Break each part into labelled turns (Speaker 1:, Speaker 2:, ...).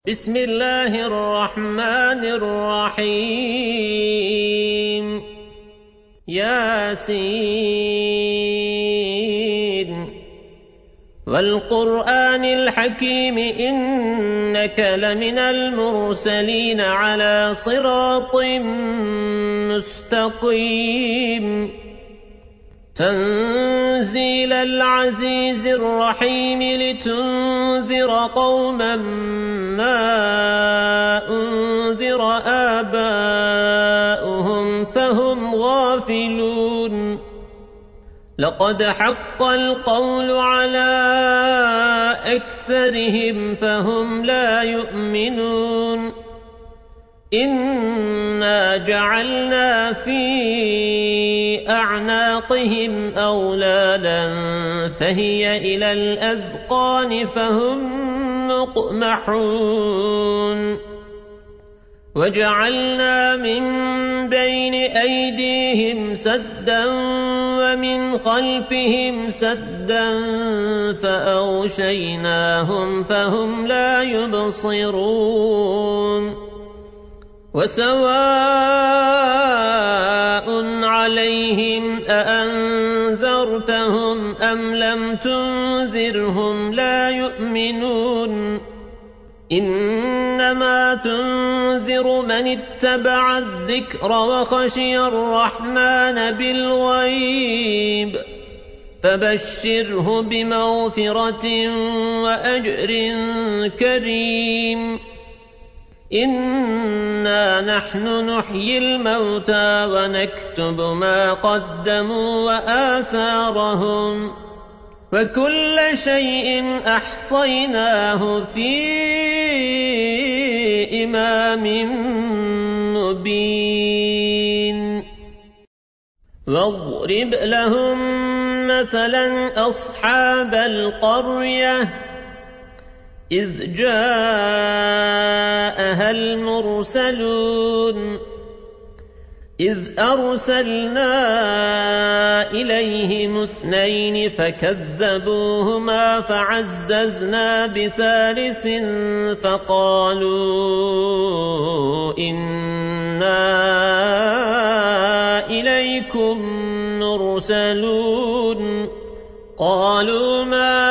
Speaker 1: بسم الله الرحمن الرحيم ياسين والقرآن الحكيم إنك لمن المرسلين على صراط مستقيم تنزيل العزيز الرحيم لتنذر قوما ما أنذر آباؤهم فهم غافلون لقد حق القول على أكثرهم فهم لا يؤمنون إنا جعلنا في أعناقهم أغلالا فهي إلى الأذقان فهم مقمحون وجعلنا من بين أيديهم سدا ومن خلفهم سدا فأغشيناهم فهم لا يبصرون وسواء عليهم أأنذرتهم أم لم تنذرهم لا يؤمنون إنما تنذر من اتبع الذكر وخشي الرحمن بالغيب فبشره بمغفرة وأجر كريم إنا نحن نحيي الموتى ونكتب ما قدموا وآثارهم وكل شيء أحصيناه في إمام مبين واضرب لهم مثلا أصحاب القرية إذ جاءها المرسلون إذ أرسلنا إليهم 2 فكذبوهما فعززنا بثالث فقالوا إنا إليكم مرسلون قالوا ما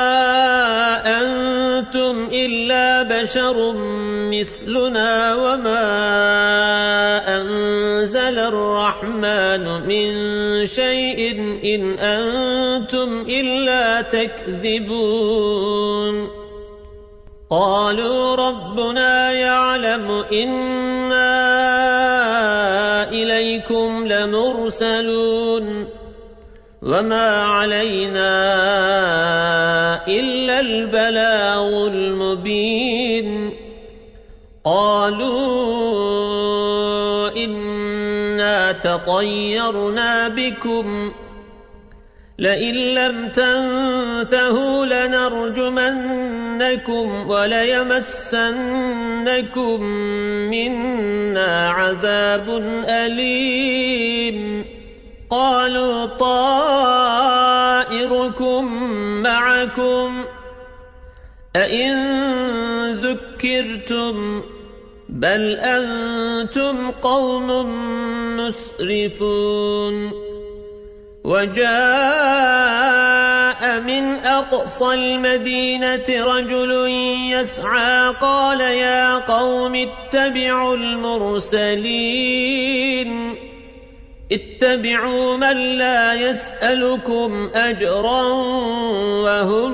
Speaker 1: أنتم إلا بشر مثلنا وما أنزل الرحمن من شيء إن أنتم إلا تكذبون قالوا ربنا يعلم إنا إليكم لمرسلون وما علينا إلا البلاغ المبين قالوا إنا تطيرنا بكم لئن لم تنتهوا لنرجمنكم وليمسنكم منا عذاب أليم قالوا طائركم معكم أئن ذكرتم بل أنتم قوم مسرفون وجاء من أقصى المدينة رجل يسعى قال يا قوم اتبعوا المرسلين اتبعوا من لا يسألكم أجرا وهم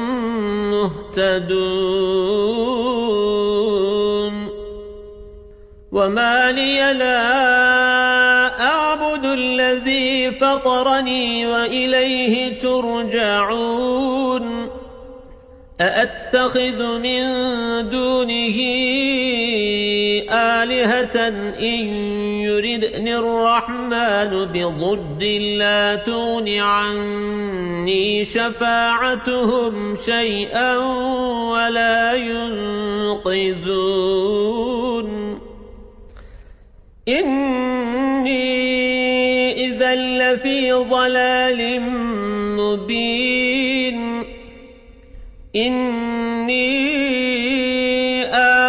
Speaker 1: مهتدون وما لي لا أعبد الذي فطرني وإليه ترجعون أأتخذ من دونه آلهة إن يردني الرحمن بضر لا تغن عني شفاعتهم شيئا ولا ينقذون إني إذا لفي ضلال مبين إني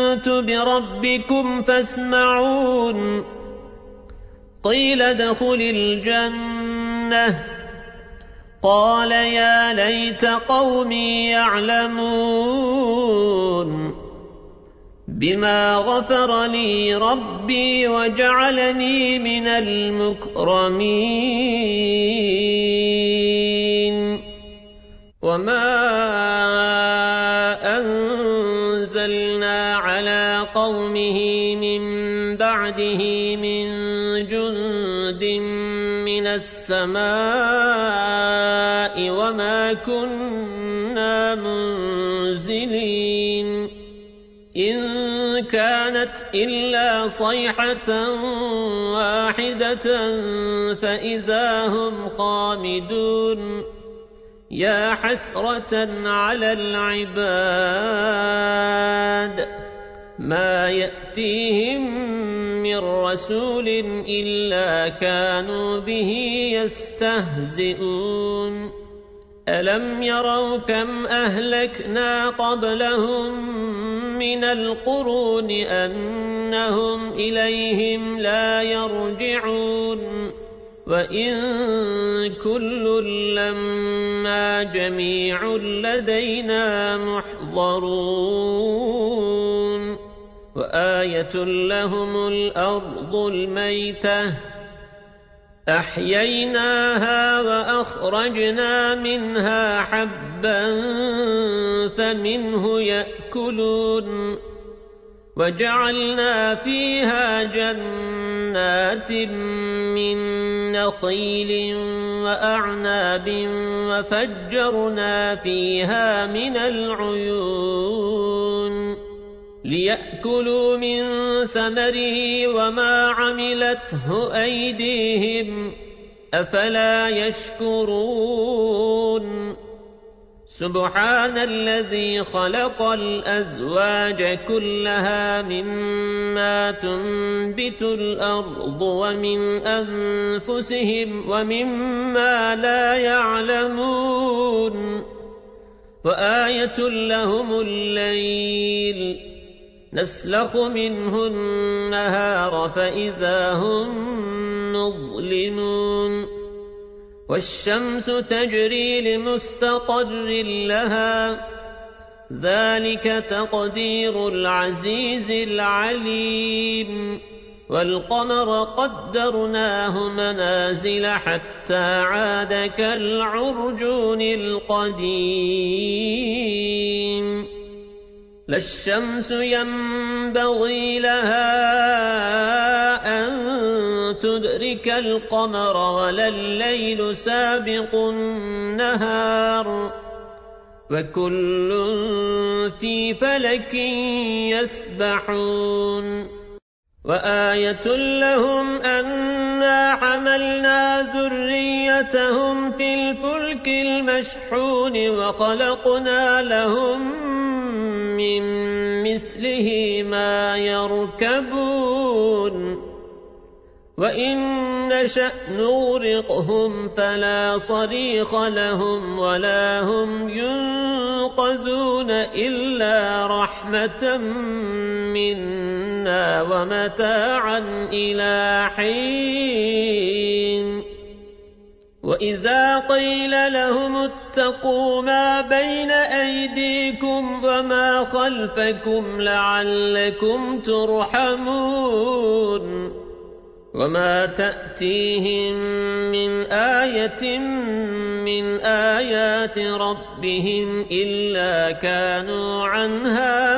Speaker 1: آمنت بربكم فاسمعون قيل ادخل الجنة قال يا ليت قومي يعلمون بما غفر لي ربي وجعلني من المكرمين وما أنزلنا على قومه من بعده من جند من السماء وما كنا منزلين إن كانت إلا صيحة واحدة فإذا هم خامدون يا حسرة على العباد ما يأتيهم من رسول إلا كانوا به يستهزئون ألم يروا كم أهلكنا قبلهم من القرون أنهم إليهم لا يرجعون وإن كل لما جميع لدينا محضرون وآية لهم الأرض الميتة أحييناها وأخرجنا منها حبا فمنه يأكلون وجعلنا فيها جنات من نخيل وأعناب وفجرنا فيها من العيون ليأكلوا من ثمره وما عملته أيديهم أفلا يشكرون سبحان الذي خلق الأزواج كلها مما تنبت الأرض ومن أنفسهم ومما لا يعلمون وآية لهم الليل نسلخ منه النهار فإذا هم مظلمون والشمس تجري لمستقر لها ذلك تقدير العزيز العليم والقمر قدرناه منازل حتى عاد كالعرجون القديم لا الشمس ينبغي لها أن تدرك القمر ولا الليل سابق النهار وكل في فلك يسبحون وآية لهم أنا حملنا ذريتهم في الفلك المشحون وخلقنا لهم من مثله ما يركبون وإن نشأ نغرقهم فلا صريخ لهم ولا هم ينقذون إلا رحمة منا ومتاعا إلى حين وإذا قيل لهم اتقوا ما بين أيديكم وما خلفكم لعلكم ترحمون وما تأتيهم من آية من آيات ربهم إلا كانوا عنها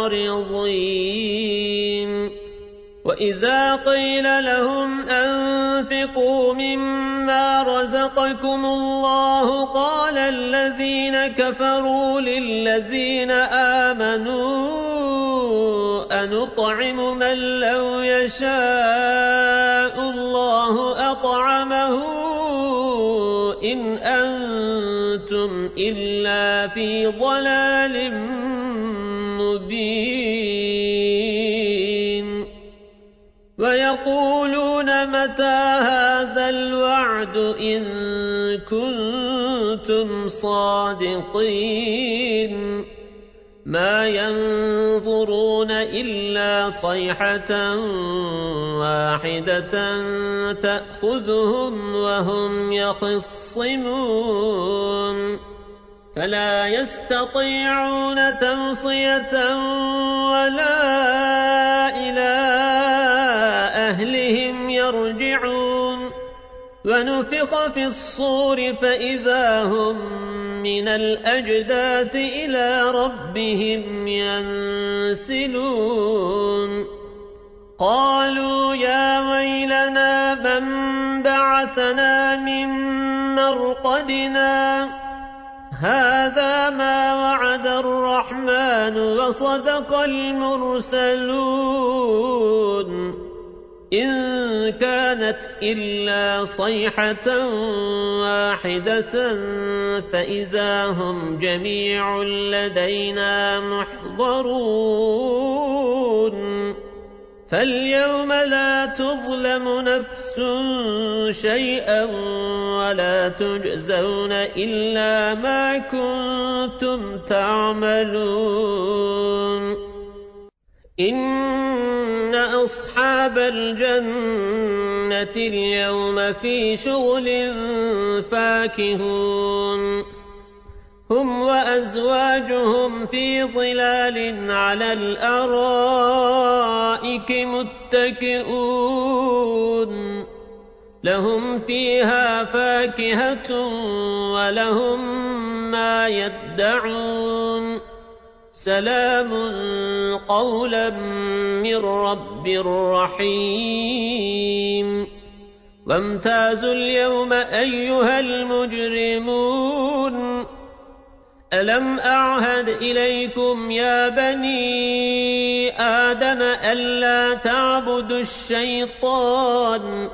Speaker 1: معرضين وإذا قيل لهم أنفقوا مما رزقكم الله قال الذين كفروا للذين آمنوا أنطعم من لو يشاء الله أطعمه إن أنتم إلا في ضلال مبين ويقولون متى هذا الوعد إن كنتم صادقين ما ينظرون إلا صيحة واحدة تأخذهم وهم يخصمون فلا يستطيعون توصية ولا إلى أهلهم يرجعون ونفخ في الصور فإذا هم من الأجداث إلى ربهم ينسلون قالوا يا ويلنا من بعثنا من مرقدنا هذا ما وعد الرحمن وصدق المرسلون إن كانت إلا صيحة واحدة فإذا هم جميع لدينا محضرون فاليوم لا تظلم نفس شيئا ولا تجزون إلا ما كنتم تعملون إن أصحاب الجنة اليوم في شغل فاكهون هم وأزواجهم في ظلال على الأرائك متكئون لهم فيها فاكهة ولهم ما يدعون سلام قولا من رب رحيم وامتازوا اليوم أيها المجرمون ألم أعهد إليكم يا بني آدم ألا تعبدوا الشيطان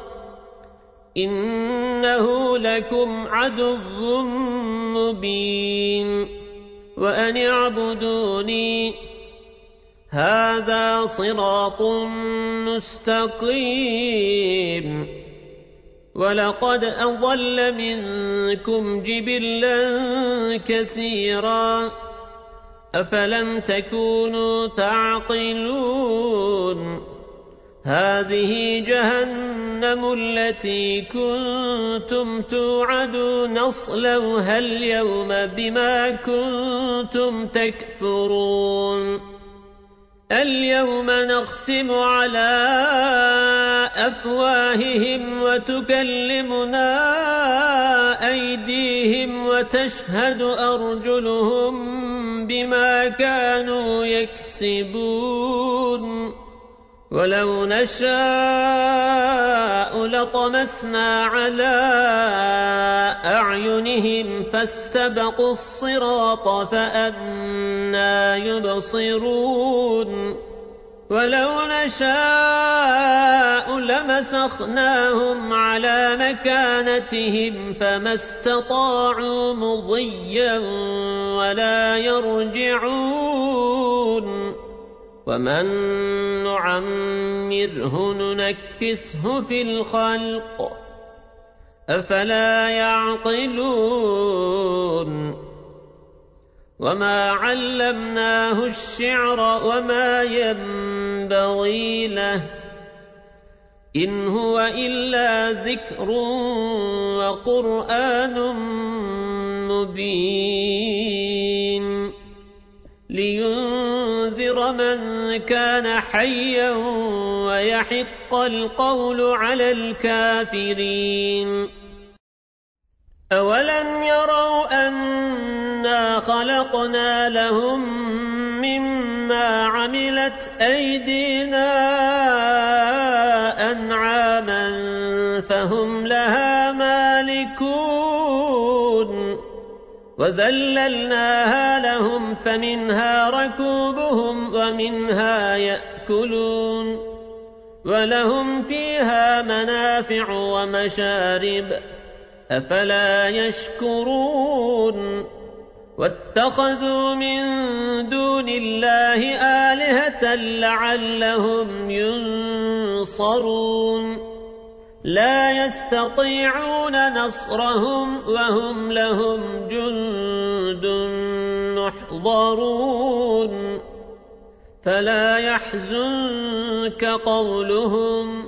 Speaker 1: إنه لكم عدو مبين وأن اعبدوني هذا صراط مستقيم ولقد أضل منكم جبلا كثيرا أفلم تكونوا تعقلون هذه جهنم التي كنتم توعدون اصلوها اليوم بما كنتم تكفرون اليوم نختم على أفواههم وتكلمنا أيديهم وتشهد أرجلهم بما كانوا يكسبون ولو نشاء لطمسنا على أعينهم فاستبقوا الصراط فأنى يبصرون ولو نشاء لمسخناهم على مكانتهم فما استطاعوا مضيا ولا يرجعون ومن نعمره ننكسه في الخلق أفلا يعقلون وما علمناه الشعر وما ينبغي له إن هو إلا ذكر وقرآن مبين لينذر من كان حيا ويحق القول على الكافرين أولم يروا أنا خلقنا لهم مما عملت أيدينا أنعاما فهم لها مالكون وذللناها لهم فمنها ركوبهم ومنها يأكلون ولهم فيها منافع ومشارب أفلا يشكرون واتخذوا من دون الله آلهة لعلهم ينصرون لا يستطيعون نصرهم وهم لهم جند محضرون يحضرون فلا يحزنك قولهم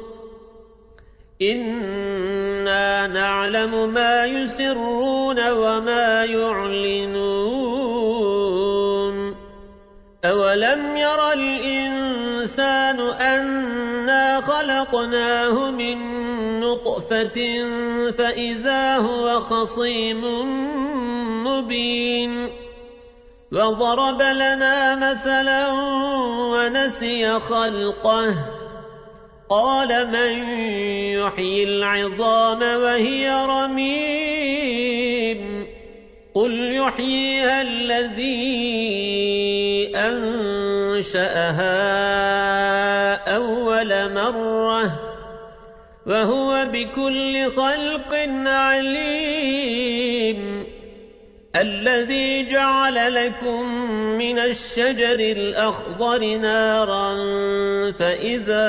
Speaker 1: إنا نعلم ما يسرون وما يعلنون أولم ير الإنسان أنا خلقناه من نطفة فإذا هو خصيم مبين وضرب لنا مثلا ونسي خلقه قال من يحيي العظام وهي رميم قل يحييها الذي أنشأها أول مرة وهو بكل خلق عليم الذي جعل لكم من الشجر الأخضر نارا فإذا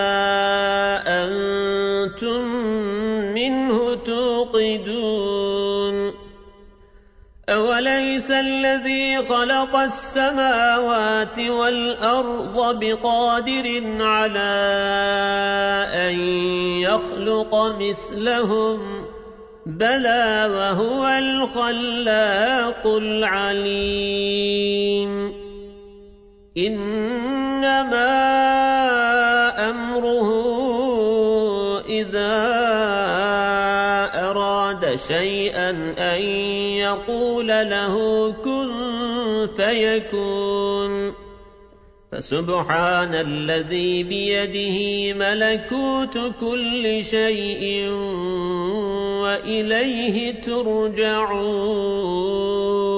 Speaker 1: أنتم منه توقدون أوليس الذي خلق السماوات والأرض بقادر على أن يخلق مثلهم بلى وهو الخلاق العليم إنما أمره إذا أراد شيئا أن يقول له كن فيكون فسبحان الذي بيده ملكوت كل شيء وإليه ترجعون